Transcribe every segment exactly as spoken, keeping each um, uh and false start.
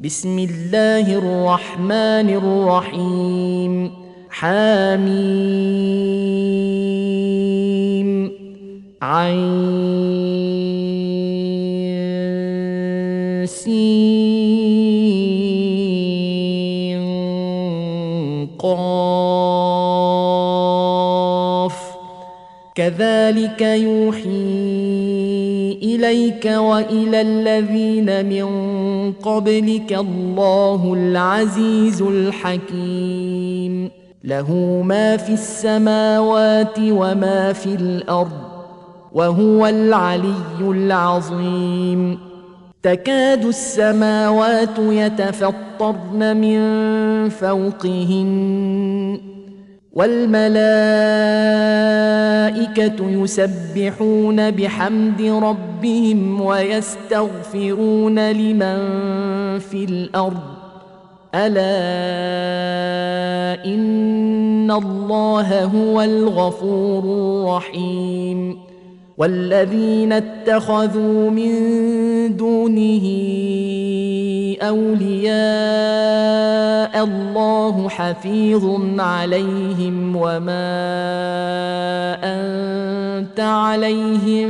بسم الله الرحمن الرحيم حميم عين سين قاف كذلك يوحي إليك وإلى الذين من قبلك الله العزيز الحكيم له ما في السماوات وما في الأرض وهو العلي العظيم تكاد السماوات يتفطرن من فوقهن والملائكة يسبحون بحمد ربهم ويستغفرون لمن في الأرض ألا إن الله هو الغفور الرحيم والذين اتخذوا من دونه أولياء الله حفيظ عليهم وما أنت عليهم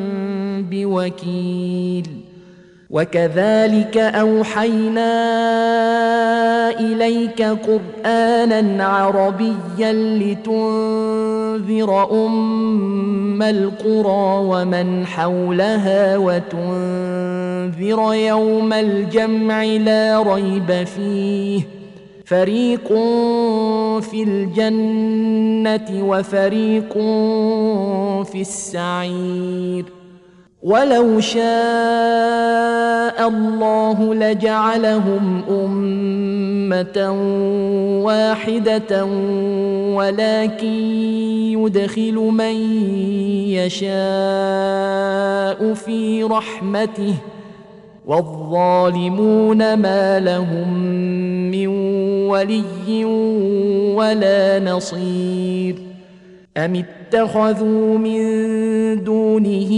بوكيل وكذلك أوحينا إليك قرآنا عربيا لتنذر أم القرى ومن حولها وتنذر يوم الجمع لا ريب فيه فريق في الجنة وفريق في السعير ولو شاء الله لجعلهم أمة واحدة ولكن يدخل من يشاء في رحمته والظالمون ما لهم من ولي ولا نصير أم اتخذوا من دونه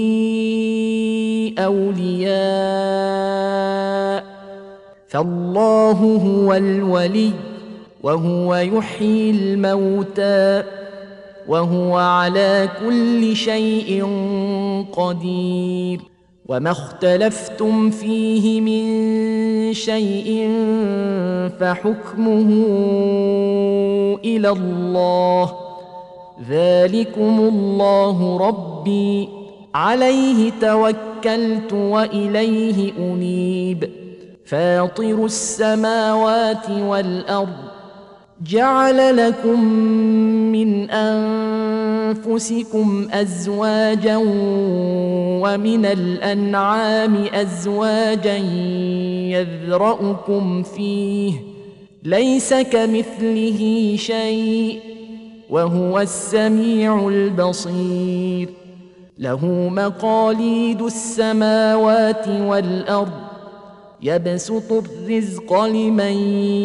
أولياء فالله هو الولي وهو يحيي الموتى وهو على كل شيء قدير وما اختلفتم فيه من شيء فحكمه إلى الله ذلكم الله ربي عليه توكلت وإليه أنيب فاطر السماوات والأرض جعل لكم من أنفسكم أزواجا ومن الأنعام أزواجا يذرأكم فيه ليس كمثله شيء وهو السميع البصير له مقاليد السماوات والأرض يبسط الرزق لمن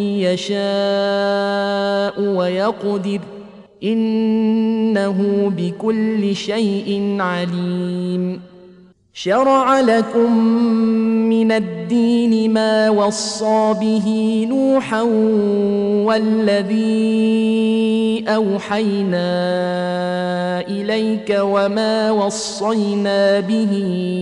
يشاء ويقدر إنه بكل شيء عليم شرع لكم من الدين ما وصى به نوحا والذي أوحينا إليك وما وصينا به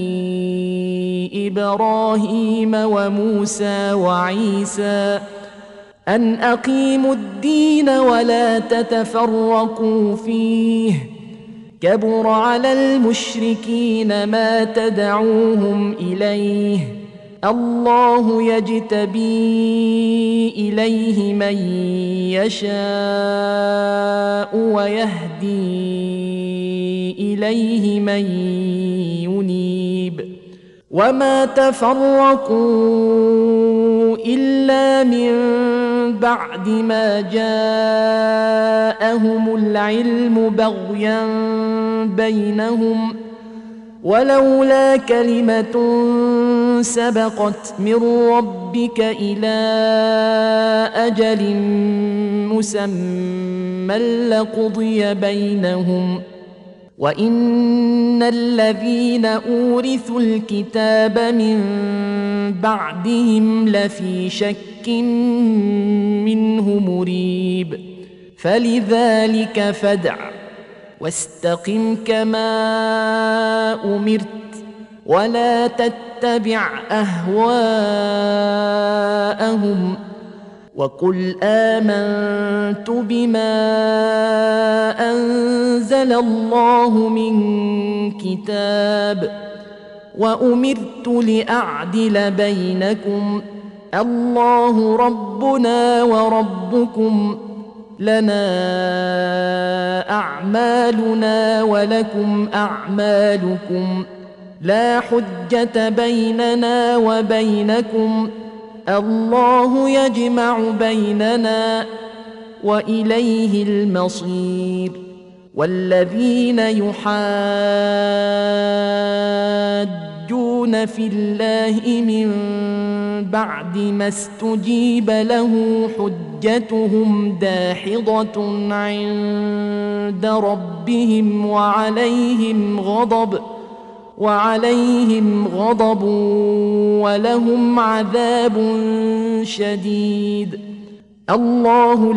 إبراهيم وموسى وعيسى أن أقيموا الدين ولا تتفرقوا فيه كبر على المشركين ما تدعوهم إليه الله يجتبي إليه من يشاء ويهدي إليه من ينيب وما تفرقوا إلا من بعد ما جاءهم العلم بغيا بينهم ولولا كلمة سبقت من ربك إلى أجل مسمى لقضي بينهم وإن الذين أورثوا الكتاب من بعدهم لفي شك منه مريب فلذلك فادع واستقم كما أمرت ولا تتبع أهواءهم وقل آمنت بما أنزل الله من كتاب وأمرت لأعدل بينكم الله ربنا وربكم لنا أعمالنا ولكم أعمالكم لا حجة بيننا وبينكم الله يجمع بيننا وإليه المصير والذين يحاجون في الله من بعد ما استجيب له حجتهم داحضة عند ربهم وعليهم غضب وعليهم غضب ولهم عذاب شديد الله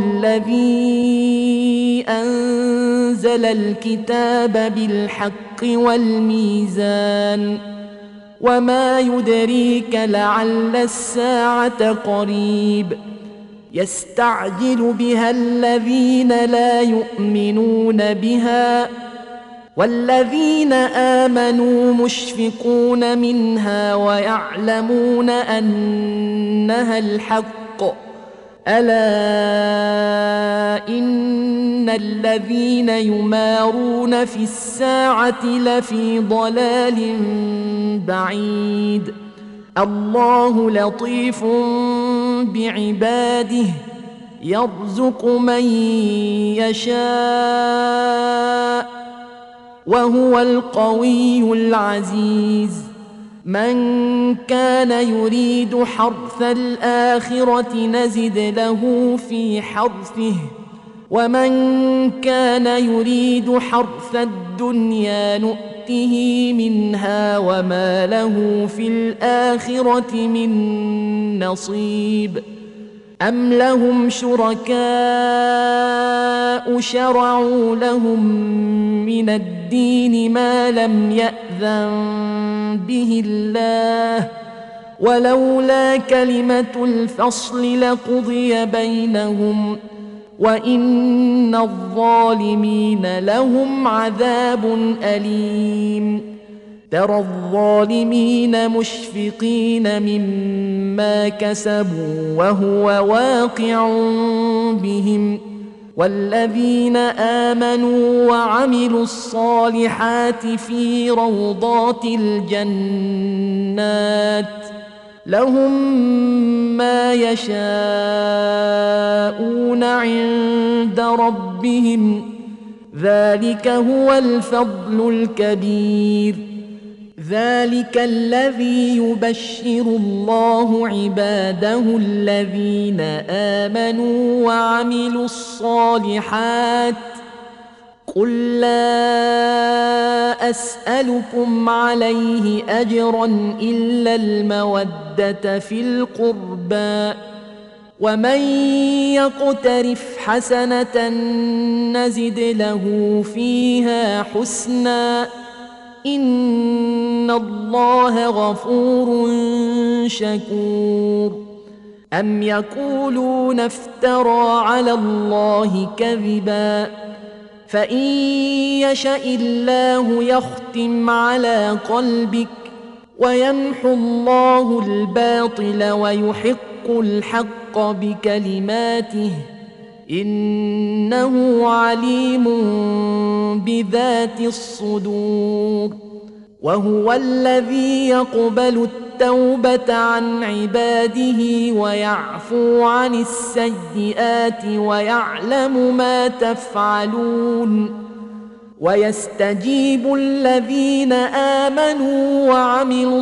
الذي أنزل الكتاب بالحق والميزان وما يدريك لعل الساعة قريب يستعجل بها الذين لا يؤمنون بها والذين آمنوا مشفقون منها ويعلمون أنها الحق ألا إن الذين يمارون في الساعة لفي ضلال بعيد الله لطيف بعباده يرزق من يشاء وهو القوي العزيز من كان يريد حرث الآخرة نزد له في حرثه ومن كان يريد حرث الدنيا نؤته منها وما له في الآخرة من نصيب أم لهم شركاء شرعوا لهم من الدين ما لم يأذن به الله ولولا كلمة الفصل لقضي بينهم وإن الظالمين لهم عذاب أليم ترى الظالمين مشفقين مما كسبوا وهو واقع بهم والذين آمنوا وعملوا الصالحات في روضات الجنات لهم ما يشاءون عند ربهم ذلك هو الفضل الكبير ذلك الذي يبشر الله عباده الذين آمنوا وعملوا الصالحات قل لا أسألكم عليه أجرا إلا المودة في القربى ومن يقترف حسنة نزد له فيها حسنا إن الله غفور شكور أم يقولون افترى على الله كذبا فإن يشأ الله يختم على قلبك ويمحو الله الباطل ويحق الحق بكلماته إنه عليم بذات الصدور وهو الذي يقبل التوبة عن عباده ويعفو عن السيئات ويعلم ما تفعلون ويستجيب الذين آمنوا وعملوا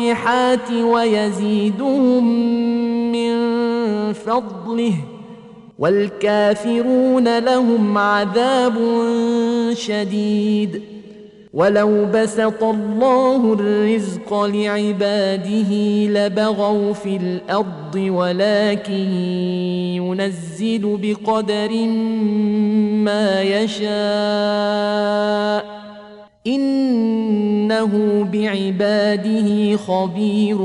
الصالحات ويزيدهم من فضله والكافرون لهم عذاب شديد. ولو بسط الله الرزق لعباده لبغوا في الأرض ولكن ينزل بقدر ما يشاء إنه بعباده خبير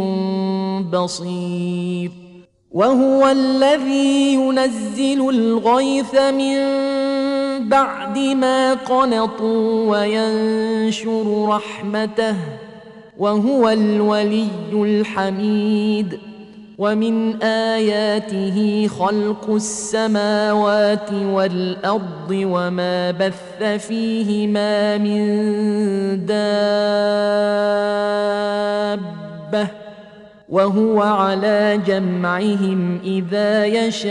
بصير. وهو الذي ينزل الغيث من بعد ما قنطوا وينشر رحمته وهو الولي الحميد. ومن آياته خلق السماوات والأرض وما بث فيهما من دابة وهو على جمعهم إذا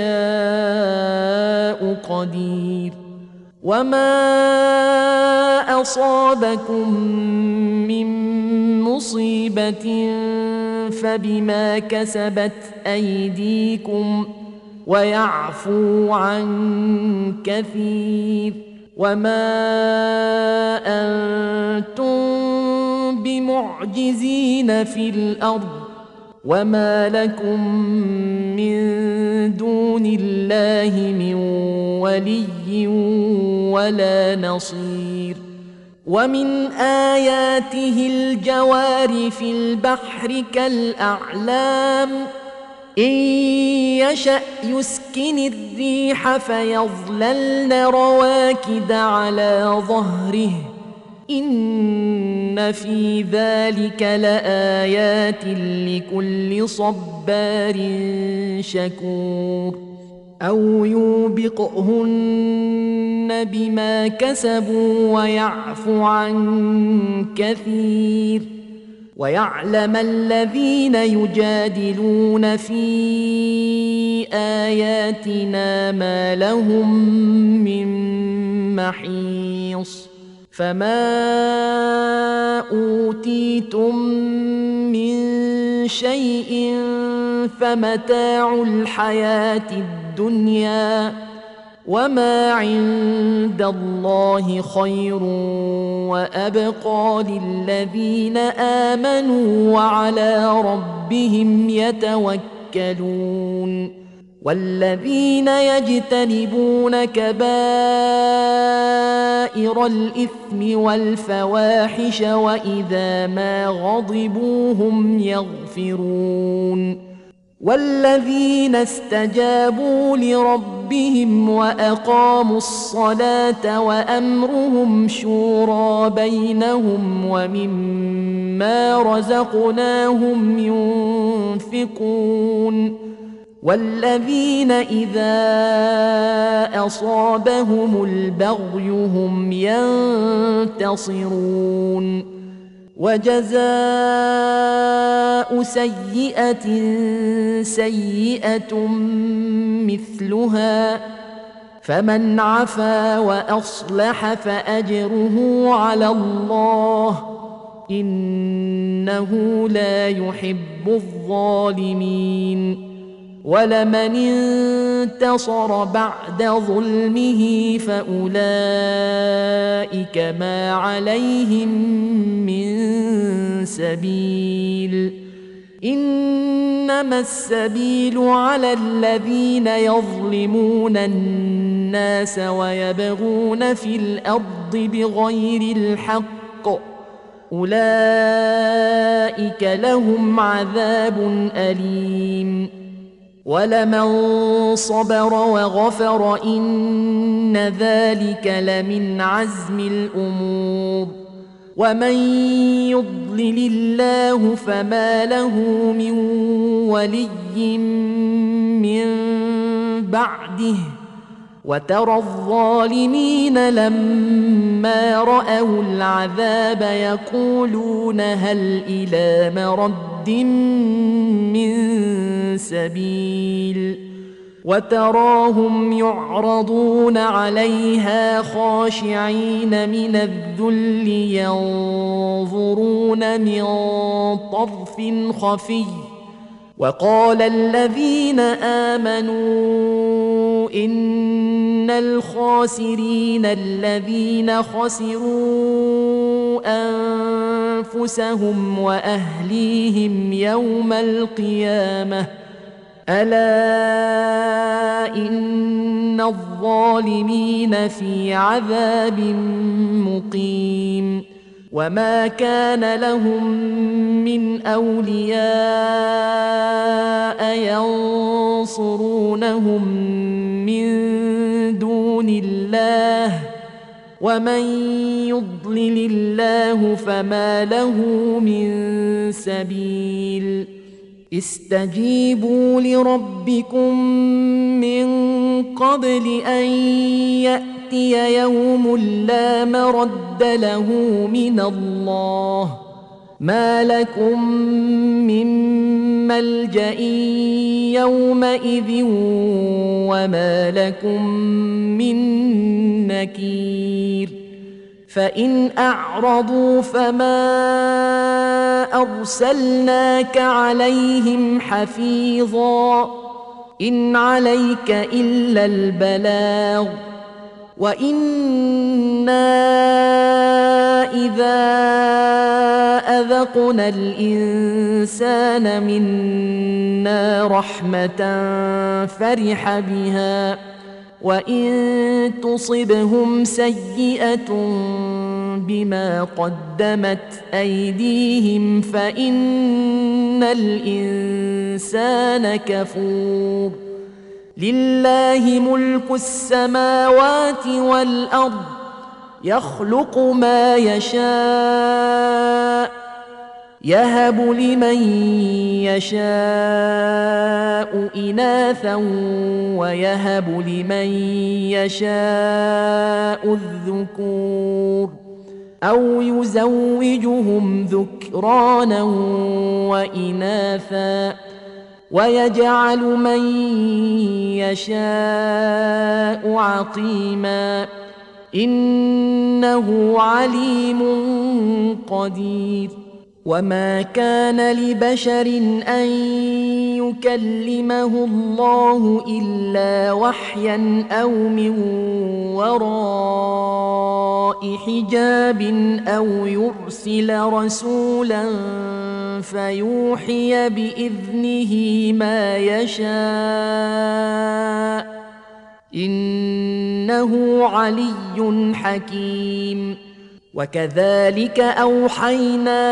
يشاء قدير. وما أصابكم من مصيبة فبما كسبت أيديكم ويعفو عن كثير. وما أنتم بمعجزين في الأرض وما لكم من دون الله من ولي ولا نصير. ومن آياته الجوار في البحر كالأعلام إن يشأ يسكن الريح فيظللن رواكد على ظهره إن في ذلك لآيات لكل صبار شكور. أو يوبقهن بما كسبوا ويعفو عن كثير. ويعلم الذين يجادلون في آياتنا ما لهم من محيص. فما أوتيتم من شيء فمتاع الحياة الدنيا وما عند الله خير وأبقى للذين آمنوا وعلى ربهم يتوكلون. والذين يجتنبون كبائر الإثم والفواحش وإذا ما غضبوا هم يغفرون. والذين استجابوا لربهم وأقاموا الصلاة وأمرهم شورى بينهم ومما رزقناهم ينفقون. والذين إذا أصابهم البغي هم ينتصرون. وجزاء سيئة سيئة مثلها فمن عفا وأصلح فأجره على الله إنه لا يحب الظالمين. ولمن انتصر بعد ظلمه فأولئك ما عليهم من سبيل إنما السبيل على الذين يظلمون الناس ويبغون في الأرض بغير الحق أولئك لهم عذاب أليم. ولمن صبر وغفر إن ذلك لمن عزم الأمور. ومن يضلل الله فما له من ولي من بعده وترى الظالمين لما رأوا العذاب يقولون هل إلى مرد من سبيل وتراهم يعرضون عليها خاشعين من الذل ينظرون من طرف خفي وقال الذين آمنوا إن الخاسرين الذين خسروا أنفسهم وأهليهم يوم القيامة ألا إن الظالمين في عذاب مقيم وما كان لهم من أولياء ينصرونهم من دون الله ومن يضلل الله فما له من سبيل استجيبوا لربكم من قبل أن يأتي يوم لا مرد له من الله ما لكم من ملجأ يومئذ وما لكم من نكير فإن أعرضوا فما أرسلناك عليهم حفيظا إن عليك إلا البلاغ وإنا إذا أذقنا الإنسان منا رحمة فرح بها وإن تصبهم سيئة بما قدمت أيديهم فإن الإنسان كفور لله ملك السماوات والأرض يخلق ما يشاء يهب لمن يشاء إناثا ويهب لمن يشاء الذكور أو يزوجهم ذكرانا وإناثا ويجعل من يشاء عقيما إنه عليم قدير وما كان لبشر أن يكلمه الله إلا وحيا أو من وراء حجاب أو يرسل رسولا فيوحي بإذنه ما يشاء إنه علي حكيم وكذلك أوحينا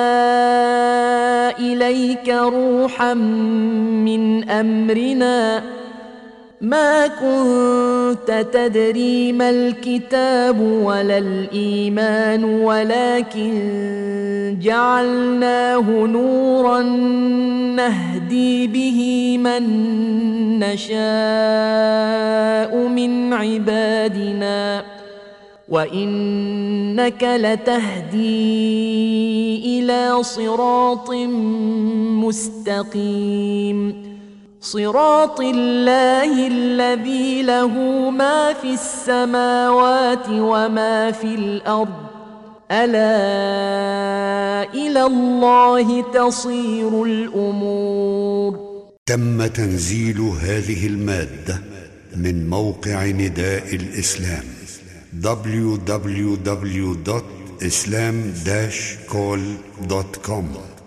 إليك روحا من أمرنا ما كنت تدري ما الكتاب ولا الإيمان ولكن جعلناه نورا نهدي به من نشاء من عبادنا وإنك لتهدي إلى صراط مستقيم صراط الله الذي له ما في السماوات وما في الأرض ألا إلى الله تصير الأمور. تم تنزيل هذه المادة من موقع نداء الإسلام دبليو دبليو دبليو دوت إسلام داش كول دوت كوم.